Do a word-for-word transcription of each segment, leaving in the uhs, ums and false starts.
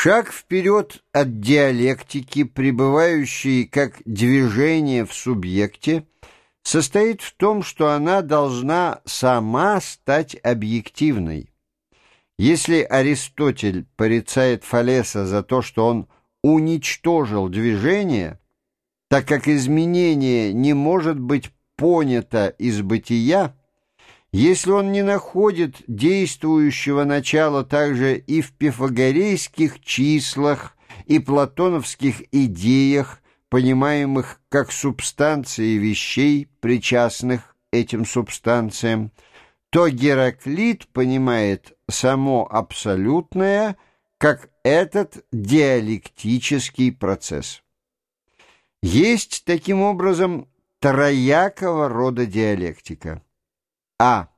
Шаг вперед от диалектики, пребывающей как движение в субъекте, состоит в том, что она должна сама стать объективной. Если Аристотель порицает Фалеса за то, что он уничтожил движение, так как изменение не может быть понято из бытия, если он не находит действующего начала также и в пифагорейских числах и платоновских идеях, понимаемых как субстанции вещей, причастных этим субстанциям, то Гераклит понимает само абсолютное как этот диалектический процесс. Есть таким образом троякого рода диалектика. А.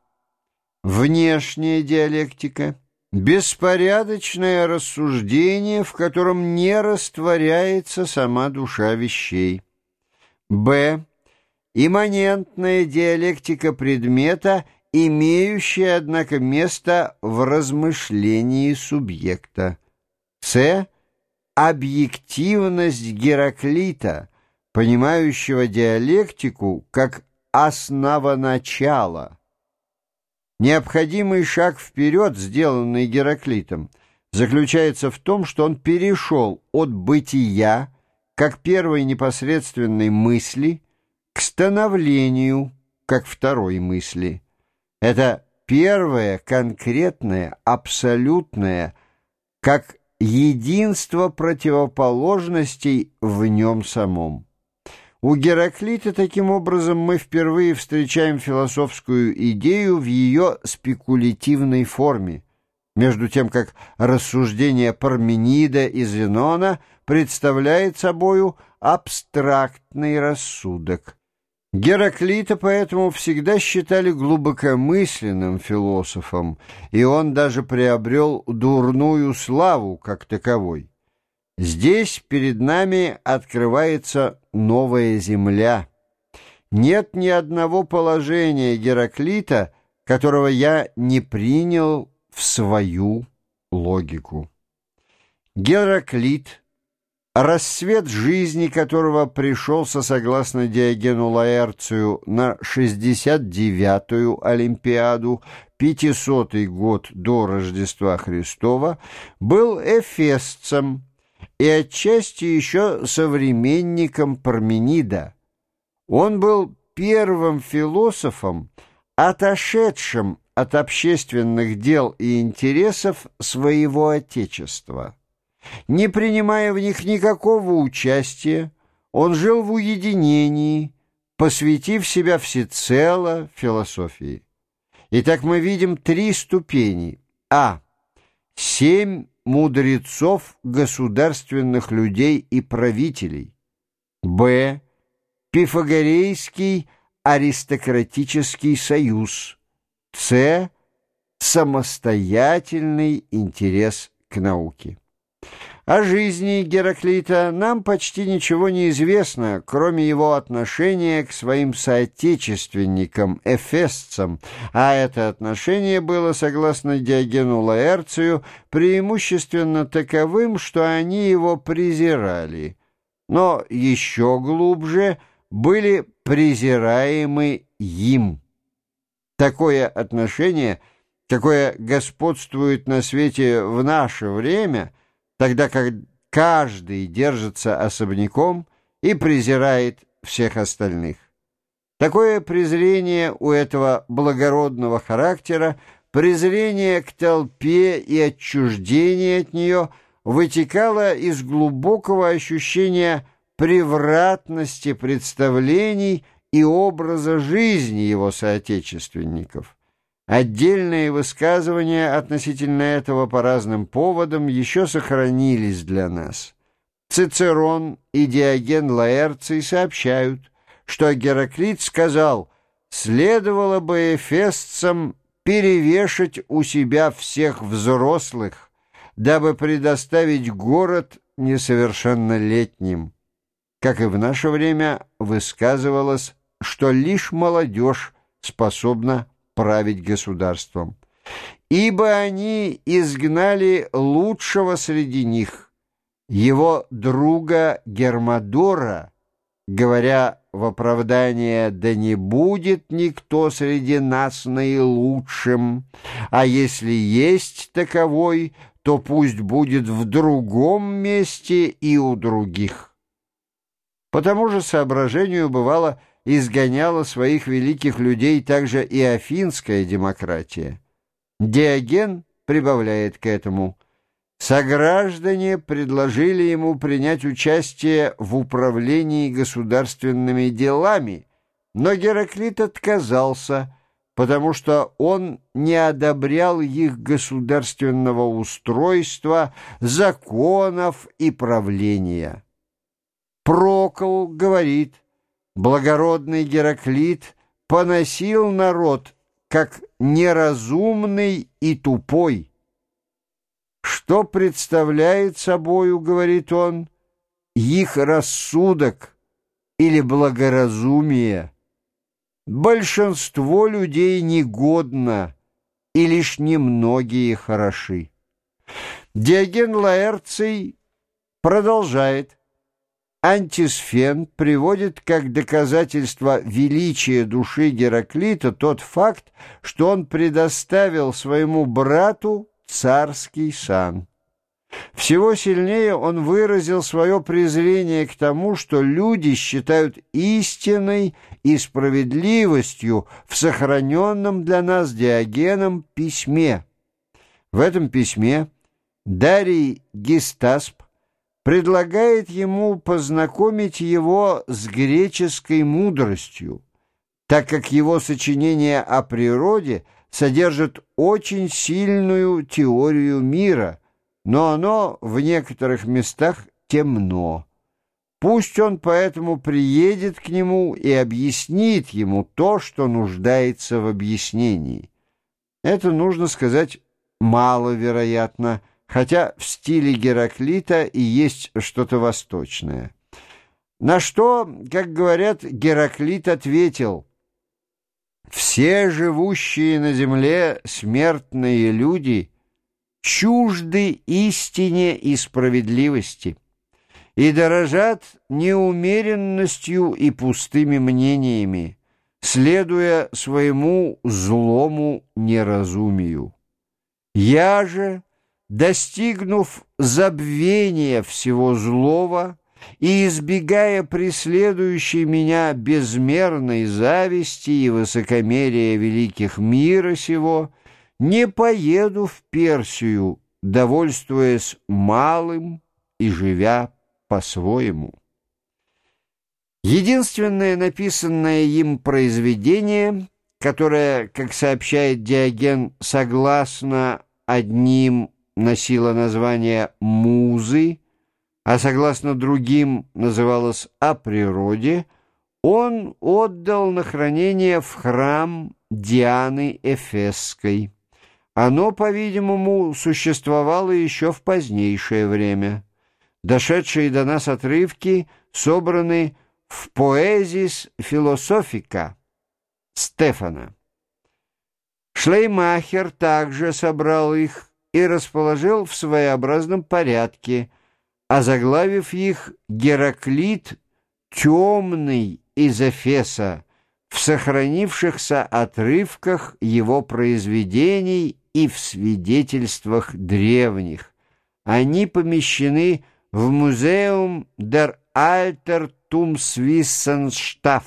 Внешняя диалектика, беспорядочное рассуждение, в котором не растворяется сама душа вещей. Б. Имманентная диалектика предмета, имеющая, однако, место в размышлении субъекта. С. Объективность Гераклита, понимающего диалектику как основоначало. Необходимый шаг вперед, сделанный Гераклитом, заключается в том, что он перешел от бытия, как первой непосредственной мысли, к становлению, как второй мысли. Это первое, конкретное, абсолютное, как единство противоположностей в нем самом. У Гераклита, таким образом, мы впервые встречаем философскую идею в ее спекулятивной форме, между тем как рассуждение Парменида и Зенона представляет собою абстрактный рассудок. Гераклита поэтому всегда считали глубокомысленным философом, и он даже приобрел дурную славу как таковой. Здесь перед нами открывается новая земля. Нет ни одного положения Гераклита, которого я не принял в свою логику. Гераклит, рассвет жизни которого пришелся, согласно Диогену Лаэрцию, на шестьдесят девятую Олимпиаду, пятисотый год до Рождества Христова, был эфесцем и отчасти еще современником Парменида. Он был первым философом, отошедшим от общественных дел и интересов своего отечества. Не принимая в них никакого участия, он жил в уединении, посвятив себя всецело философии. Итак, мы видим три ступени. А. Семь мудрецов государственных людей и правителей. Б. Пифагорейский аристократический союз. С. Самостоятельный интерес к науке. О жизни Гераклита нам почти ничего не известно, кроме его отношения к своим соотечественникам, эфесцам, а это отношение было, согласно Диогену Лаэрцию, преимущественно таковым, что они его презирали, но еще глубже были презираемы им. Такое отношение, какое господствует на свете в наше время, тогда как каждый держится особняком и презирает всех остальных. Такое презрение у этого благородного характера, презрение к толпе и отчуждение от нее вытекало из глубокого ощущения превратности представлений и образа жизни его соотечественников. Отдельные высказывания относительно этого по разным поводам еще сохранились для нас. Цицерон и Диоген Лаэрций сообщают, что Гераклит сказал: «Следовало бы эфесцам перевешать у себя всех взрослых, дабы предоставить город несовершеннолетним». Как и в наше время высказывалось, что лишь молодежь способна править государством. ибо они изгнали лучшего среди них, его друга Гермодора, говоря в оправдание: «Да не будет никто среди нас наилучшим, а если есть таковой, то пусть будет в другом месте и у других». По тому же соображению, бывало, изгоняла своих великих людей также и афинская демократия. Диоген прибавляет к этому: сограждане предложили ему принять участие в управлении государственными делами, но Гераклит отказался, потому что он не одобрял их государственного устройства, законов и правления. Прокл говорит: благородный Гераклит поносил народ как неразумный и тупой. Что представляет собою, говорит он, их рассудок или благоразумие? Большинство людей негодно, и лишь немногие хороши. Диоген Лаэрций продолжает: Антисфен приводит как доказательство величия души Гераклита тот факт, что он предоставил своему брату царский сан. Всего сильнее он выразил свое презрение к тому, что люди считают истиной и справедливостью в сохраненном для нас Диогеном письме. В этом письме Дарий Гистасп предлагает ему познакомить его с греческой мудростью, так как его сочинение о природе содержит очень сильную теорию мира, но оно в некоторых местах темно. Пусть он поэтому приедет к нему и объяснит ему то, что нуждается в объяснении. Это, нужно сказать, маловероятно, хотя в стиле Гераклита и есть что-то восточное. На что, как говорят, Гераклит ответил: «Все живущие на земле смертные люди чужды истине и справедливости и дорожат неумеренностью и пустыми мнениями, следуя своему злому неразумию. Я же, достигнув забвения всего злого и избегая преследующей меня безмерной зависти и высокомерия великих мира сего, не поеду в Персию, довольствуясь малым и живя по-своему». Единственное написанное им произведение, которое, как сообщает Диоген, согласно одним носило название «Музы», а согласно другим называлось «О природе», он отдал на хранение в храм Дианы Эфесской. Оно, по-видимому, существовало еще в позднейшее время. Дошедшие до нас отрывки собраны в «Поэзис философика» Стефана. Шлеймахер также собрал их и расположил в своеобразном порядке, озаглавив их «Гераклит темный из Эфеса» в сохранившихся отрывках его произведений и в свидетельствах древних. Они помещены в Музеум der Altertumswissenschaft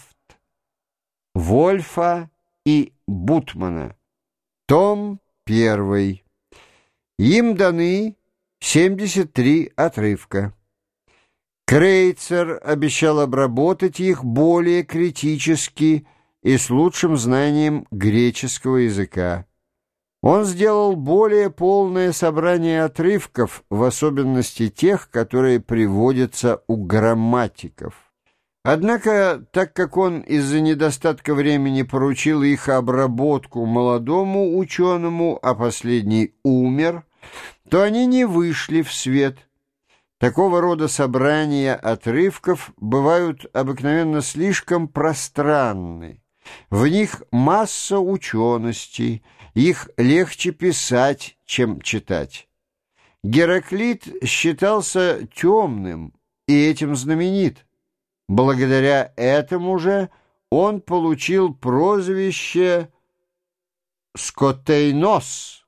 Вольфа и Бутмана. Том первый. Им даны семьдесят три отрывка. Крейцер обещал обработать их более критически и с лучшим знанием греческого языка. Он сделал более полное собрание отрывков, в особенности тех, которые приводятся у грамматиков. Однако, так как он из-за недостатка времени поручил их обработку молодому ученому, а последний умер, то они не вышли в свет. Такого рода собрания отрывков бывают обыкновенно слишком пространны. В них масса учености, Их легче писать, чем читать. Гераклит считался темным и этим знаменит. Благодаря этому же он получил прозвище «Скотейнос».